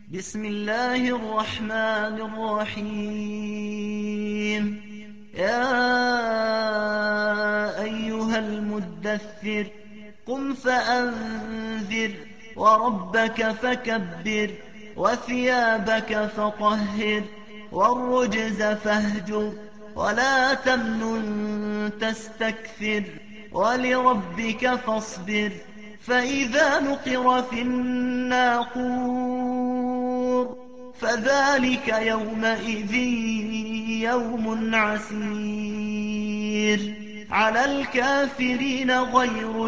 بسم الله الرحمن الرحيم. يا أيها المدثر قم فأنذر وربك فكبر وثيابك فطهر والرجز فاهجر ولا تمنن تستكثر ولربك فاصبر فإذا نقر في الناقور فذلك يومئذ يوم عسير على الكافرين غير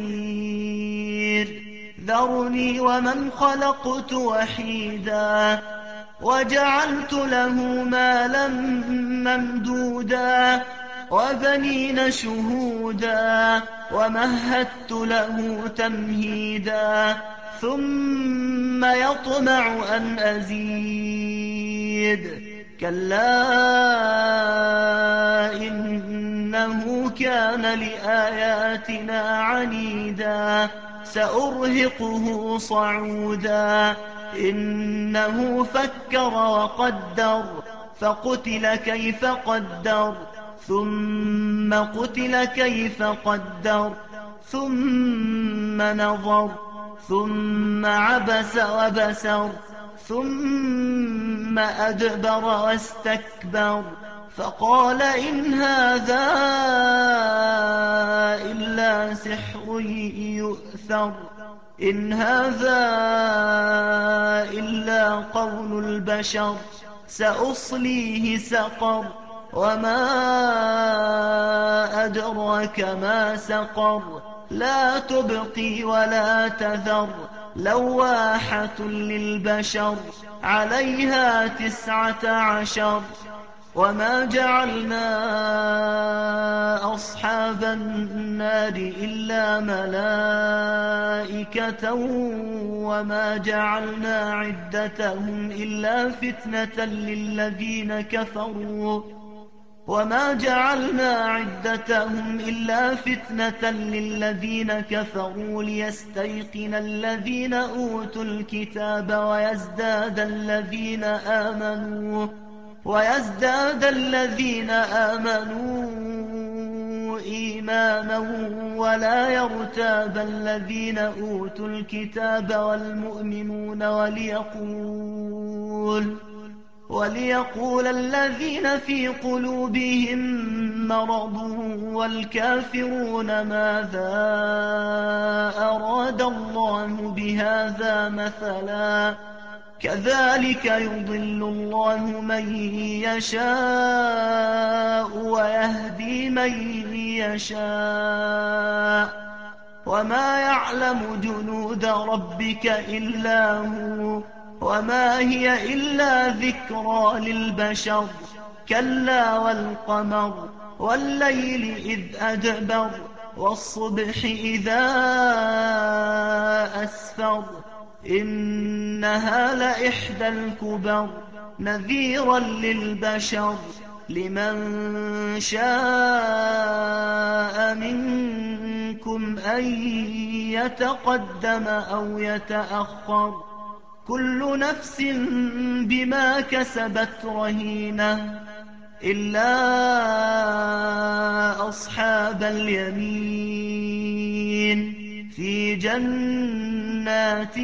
يسير. ذرني ومن خلقت وحيدا وجعلت له مالا ممدودا وبنين شهودا ومهدت له تمهيدا ثم يطمع أن أزيد كلا إنه كان لآياتنا عنيدا سأرهقه صعودا إنه فكر وقدر فقتل كيف قدر ثم قتل كيف قدر ثم نظر ثم عبس وبسر ثم أدبر واستكبر فقال إن هذا إلا سحر يؤثر إن هذا إلا قول البشر سأصليه سقر وما أدراك ما سقر لا تبقي ولا تذر لواحة للبشر عليها 19. وما جعلنا أصحاب النار إلا ملائكة وما جعلنا عدتهم إلا فتنة للذين كفروا ليستيقن الذين أوتوا الكتاب ويزداد الذين آمنوا إيمانا ولا يرتاب الذين أوتوا الكتاب والمؤمنون وليقول الذين في قلوبهم مرض والكافرون ماذا أراد الله بهذا مثلا كذلك يضل الله من يشاء ويهدي من يشاء وما يعلم جنود ربك إلا هو وما هي إلا ذكرى للبشر كلا والقمر والليل إذ أدبر والصبح إذا أسفر إنها لإحدى الكبر نذيرا للبشر لمن شاء منكم أن يتقدم أو يتأخر كل نفس بما كسبت رهينة إلا أصحاب اليمين في جنات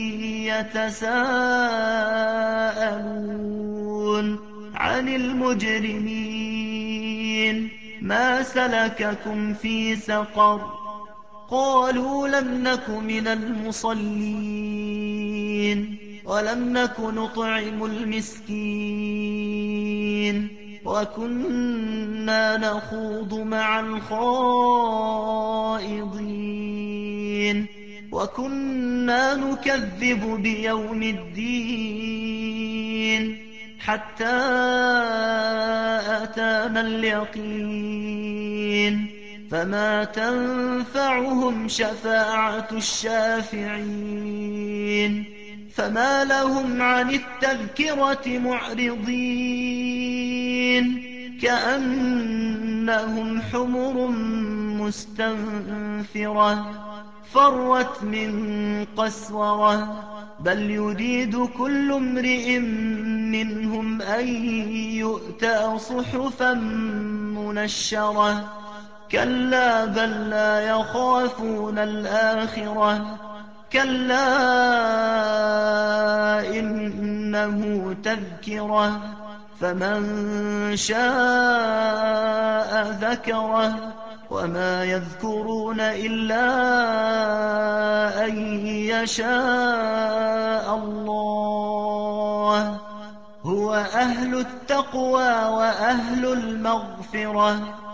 يتساءلون عن المجرمين ما سلككم في سقر قالوا لم نك من المصلين ولم نك نطعم المسكين وكنا نخوض مع الخائضين وكنا نكذب بيوم الدين حتى أتانا اليقين فما تنفعهم شفاعة الشافعين فما لهم عن التذكرة معرضين كأنهم حمر مستنفرة فرت من قسورة بل يريد كل امرئ منهم أن يؤتى صحفا منشرة كلا بل لا يخافون الآخرة كلا إنه تذكرة فمن شاء ذكره وما يذكرون إلا أن يشاء الله هو أهل التقوى وأهل المغفرة